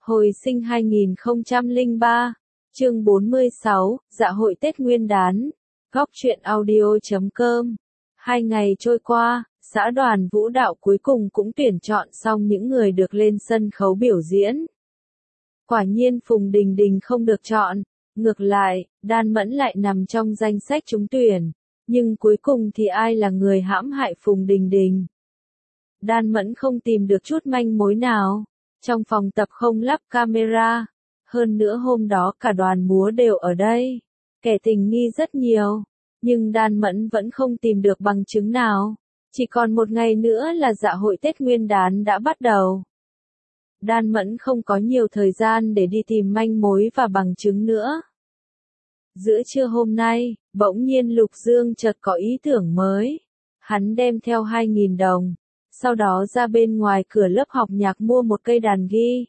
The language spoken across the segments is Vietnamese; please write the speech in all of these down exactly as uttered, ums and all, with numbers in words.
Hồi sinh hai nghìn không trăm lẻ ba, chương bốn mươi sáu, dạ hội Tết Nguyên đán, góc truyện audio chấm com. Hai ngày trôi qua, xã đoàn vũ đạo cuối cùng cũng tuyển chọn xong những người được lên sân khấu biểu diễn. Quả nhiên Phùng Đình Đình không được chọn, ngược lại, Đan Mẫn lại nằm trong danh sách trúng tuyển, nhưng cuối cùng thì ai là người hãm hại Phùng Đình Đình? Đan Mẫn không tìm được chút manh mối nào. Trong phòng tập không lắp camera, hơn nữa hôm đó cả đoàn múa đều ở đây, kẻ tình nghi rất nhiều, nhưng Đan Mẫn vẫn không tìm được bằng chứng nào. Chỉ còn một ngày nữa là dạ hội Tết Nguyên đán đã bắt đầu. Đan Mẫn không có nhiều thời gian để đi tìm manh mối và bằng chứng nữa. Giữa trưa hôm nay, bỗng nhiên Lục Dương chợt có ý tưởng mới. Hắn đem theo hai nghìn đồng. Sau đó ra bên ngoài cửa lớp học nhạc mua một cây đàn ghi.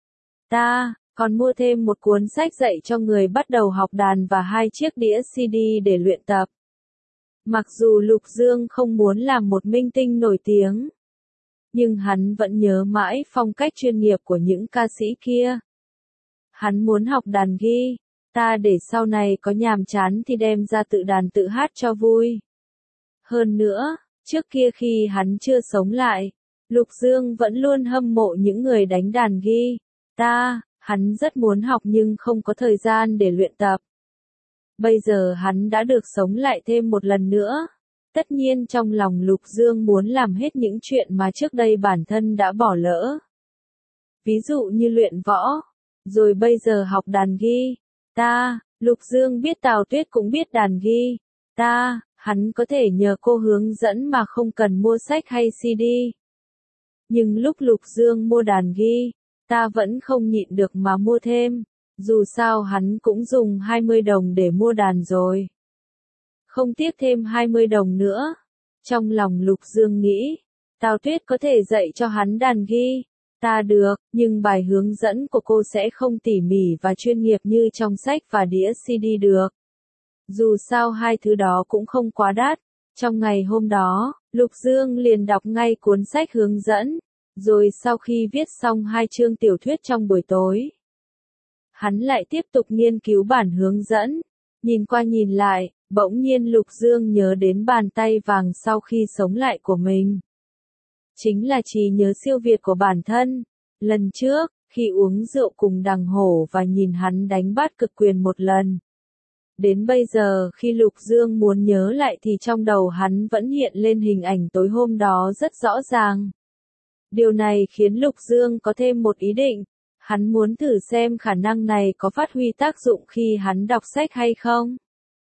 Ta, còn mua thêm một cuốn sách dạy cho người bắt đầu học đàn và hai chiếc đĩa xê đê để luyện tập. Mặc dù Lục Dương không muốn làm một minh tinh nổi tiếng, nhưng hắn vẫn nhớ mãi phong cách chuyên nghiệp của những ca sĩ kia. Hắn muốn học đàn ghi, ta để sau này có nhàm chán thì đem ra tự đàn tự hát cho vui. Hơn nữa, trước kia khi hắn chưa sống lại, Lục Dương vẫn luôn hâm mộ những người đánh đàn ghi. Ta, hắn rất muốn học nhưng không có thời gian để luyện tập. Bây giờ hắn đã được sống lại thêm một lần nữa. Tất nhiên trong lòng Lục Dương muốn làm hết những chuyện mà trước đây bản thân đã bỏ lỡ. Ví dụ như luyện võ, rồi bây giờ học đàn ghi. Ta, Lục Dương biết Tào Tuyết cũng biết đàn ghi. Ta, hắn có thể nhờ cô hướng dẫn mà không cần mua sách hay xê đê. Nhưng lúc Lục Dương mua đàn ghi, ta vẫn không nhịn được mà mua thêm. Dù sao hắn cũng dùng hai mươi đồng để mua đàn rồi. Không tiếc thêm hai mươi đồng nữa. Trong lòng Lục Dương nghĩ, Tào Tuyết có thể dạy cho hắn đàn ghi. Ta được, nhưng bài hướng dẫn của cô sẽ không tỉ mỉ và chuyên nghiệp như trong sách và đĩa xê đê được. Dù sao hai thứ đó cũng không quá đắt. Trong ngày hôm đó, Lục Dương liền đọc ngay cuốn sách hướng dẫn. Rồi sau khi viết xong hai chương tiểu thuyết trong buổi tối, hắn lại tiếp tục nghiên cứu bản hướng dẫn. Nhìn qua nhìn lại, bỗng nhiên Lục Dương nhớ đến bàn tay vàng sau khi sống lại của mình. Chính là trí nhớ siêu việt của bản thân. Lần trước, khi uống rượu cùng Đằng Hổ và nhìn hắn đánh bát cực quyền một lần. Đến bây giờ khi Lục Dương muốn nhớ lại thì trong đầu hắn vẫn hiện lên hình ảnh tối hôm đó rất rõ ràng. Điều này khiến Lục Dương có thêm một ý định. Hắn muốn thử xem khả năng này có phát huy tác dụng khi hắn đọc sách hay không.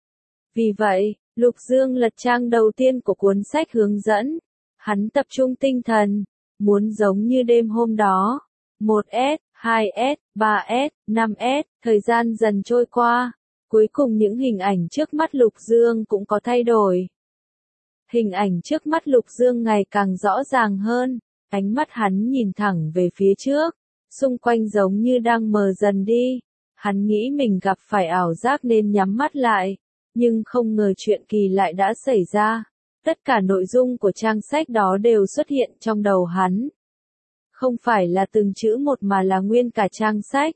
Vì vậy, Lục Dương lật trang đầu tiên của cuốn sách hướng dẫn. Hắn tập trung tinh thần, muốn giống như đêm hôm đó. một S, hai S, ba S, năm S, thời gian dần trôi qua. Cuối cùng những hình ảnh trước mắt Lục Dương cũng có thay đổi. Hình ảnh trước mắt Lục Dương ngày càng rõ ràng hơn, ánh mắt hắn nhìn thẳng về phía trước, xung quanh giống như đang mờ dần đi. Hắn nghĩ mình gặp phải ảo giác nên nhắm mắt lại, nhưng không ngờ chuyện kỳ lại đã xảy ra. Tất cả nội dung của trang sách đó đều xuất hiện trong đầu hắn. Không phải là từng chữ một mà là nguyên cả trang sách.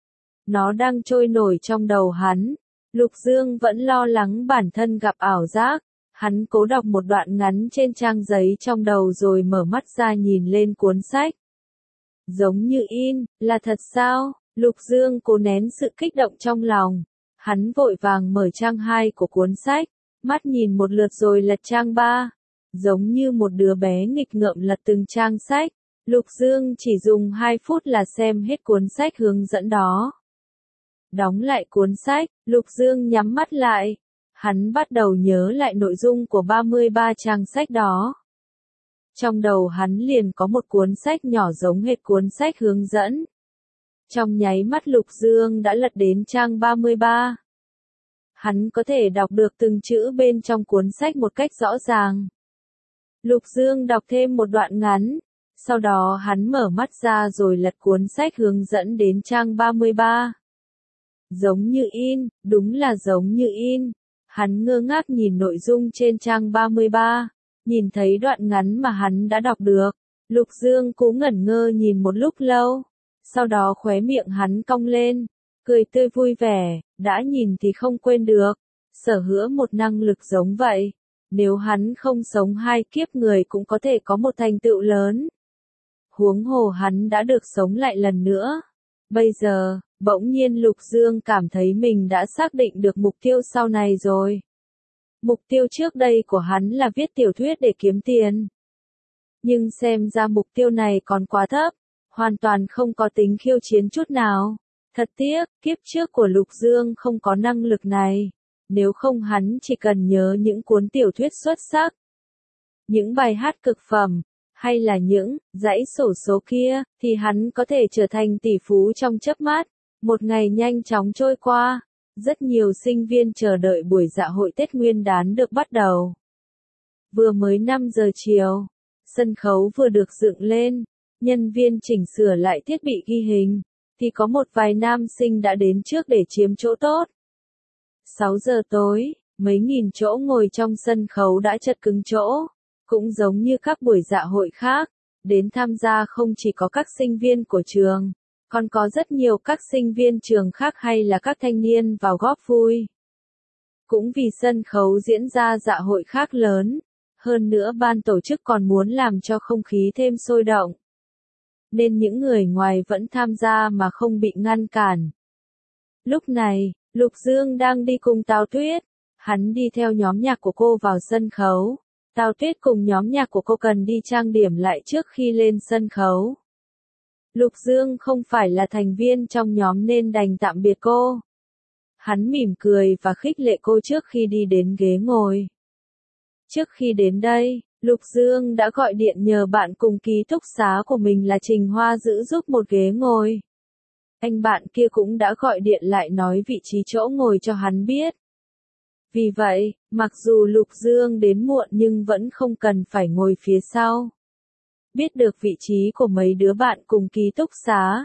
Nó đang trôi nổi trong đầu hắn. Lục Dương vẫn lo lắng bản thân gặp ảo giác. Hắn cố đọc một đoạn ngắn trên trang giấy trong đầu rồi mở mắt ra nhìn lên cuốn sách. Giống như in, là thật sao? Lục Dương cố nén sự kích động trong lòng. Hắn vội vàng mở trang hai của cuốn sách, mắt nhìn một lượt rồi lật trang ba. Giống như một đứa bé nghịch ngợm lật từng trang sách. Lục Dương chỉ dùng hai phút là xem hết cuốn sách hướng dẫn đó. Đóng lại cuốn sách, Lục Dương nhắm mắt lại. Hắn bắt đầu nhớ lại nội dung của ba mươi ba trang sách đó. Trong đầu hắn liền có một cuốn sách nhỏ giống hệt cuốn sách hướng dẫn. Trong nháy mắt Lục Dương đã lật đến trang ba mươi ba. Hắn có thể đọc được từng chữ bên trong cuốn sách một cách rõ ràng. Lục Dương đọc thêm một đoạn ngắn. Sau đó hắn mở mắt ra rồi lật cuốn sách hướng dẫn đến trang ba mươi ba. Giống như in, đúng là giống như in. Hắn ngơ ngác nhìn nội dung trên trang ba mươi ba, nhìn thấy đoạn ngắn mà hắn đã đọc được. Lục Dương cố ngẩn ngơ nhìn một lúc lâu. Sau đó khóe miệng hắn cong lên, cười tươi vui vẻ, đã nhìn thì không quên được, sở hữu một năng lực giống vậy. Nếu hắn không sống hai kiếp người cũng có thể có một thành tựu lớn. Huống hồ hắn đã được sống lại lần nữa. Bây giờ, bỗng nhiên Lục Dương cảm thấy mình đã xác định được mục tiêu sau này rồi. Mục tiêu trước đây của hắn là viết tiểu thuyết để kiếm tiền. Nhưng xem ra mục tiêu này còn quá thấp, hoàn toàn không có tính khiêu chiến chút nào. Thật tiếc, kiếp trước của Lục Dương không có năng lực này. Nếu không hắn chỉ cần nhớ những cuốn tiểu thuyết xuất sắc, những bài hát cực phẩm, hay là những dãy xổ số kia, thì hắn có thể trở thành tỷ phú trong chớp mắt. Một ngày nhanh chóng trôi qua, rất nhiều sinh viên chờ đợi buổi dạ hội Tết Nguyên đán được bắt đầu. Vừa mới năm giờ chiều, sân khấu vừa được dựng lên, nhân viên chỉnh sửa lại thiết bị ghi hình, thì có một vài nam sinh đã đến trước để chiếm chỗ tốt. sáu giờ tối, mấy nghìn chỗ ngồi trong sân khấu đã chật cứng chỗ. Cũng giống như các buổi dạ hội khác, đến tham gia không chỉ có các sinh viên của trường, còn có rất nhiều các sinh viên trường khác hay là các thanh niên vào góp vui. Cũng vì sân khấu diễn ra dạ hội khác lớn, hơn nữa ban tổ chức còn muốn làm cho không khí thêm sôi động. Nên những người ngoài vẫn tham gia mà không bị ngăn cản. Lúc này, Lục Dương đang đi cùng Tào Tuyết, hắn đi theo nhóm nhạc của cô vào sân khấu. Tào Tuyết cùng nhóm nhạc của cô cần đi trang điểm lại trước khi lên sân khấu. Lục Dương không phải là thành viên trong nhóm nên đành tạm biệt cô. Hắn mỉm cười và khích lệ cô trước khi đi đến ghế ngồi. Trước khi đến đây, Lục Dương đã gọi điện nhờ bạn cùng ký túc xá của mình là Trình Hoa giữ giúp một ghế ngồi. Anh bạn kia cũng đã gọi điện lại nói vị trí chỗ ngồi cho hắn biết. Vì vậy, mặc dù Lục Dương đến muộn nhưng vẫn không cần phải ngồi phía sau. Biết được vị trí của mấy đứa bạn cùng ký túc xá.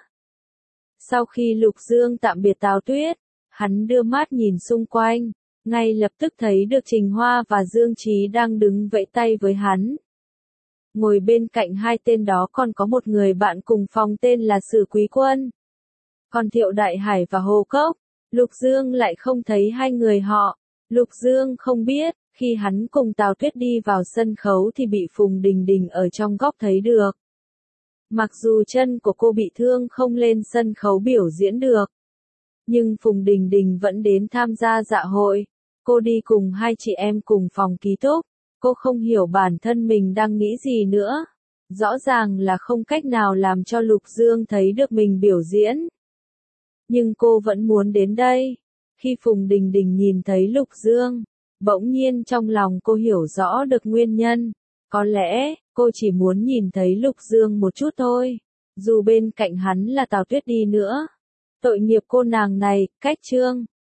Sau khi Lục Dương tạm biệt Tào Tuyết, hắn đưa mắt nhìn xung quanh, ngay lập tức thấy được Trình Hoa và Dương Chí đang đứng vẫy tay với hắn. Ngồi bên cạnh hai tên đó còn có một người bạn cùng phòng tên là Sử Quý Quân. Còn Thiệu Đại Hải và Hồ Cốc, Lục Dương lại không thấy hai người họ. Lục Dương không biết, khi hắn cùng Tào Tuyết đi vào sân khấu thì bị Phùng Đình Đình ở trong góc thấy được. Mặc dù chân của cô bị thương không lên sân khấu biểu diễn được, nhưng Phùng Đình Đình vẫn đến tham gia dạ hội. Cô đi cùng hai chị em cùng phòng ký túc, cô không hiểu bản thân mình đang nghĩ gì nữa. Rõ ràng là không cách nào làm cho Lục Dương thấy được mình biểu diễn. Nhưng cô vẫn muốn đến đây. Khi Phùng Đình Đình nhìn thấy Lục Dương, bỗng nhiên trong lòng cô hiểu rõ được nguyên nhân. Có lẽ, cô chỉ muốn nhìn thấy Lục Dương một chút thôi. Dù bên cạnh hắn là Tào Tuyết đi nữa. Tội nghiệp cô nàng này, cách chương.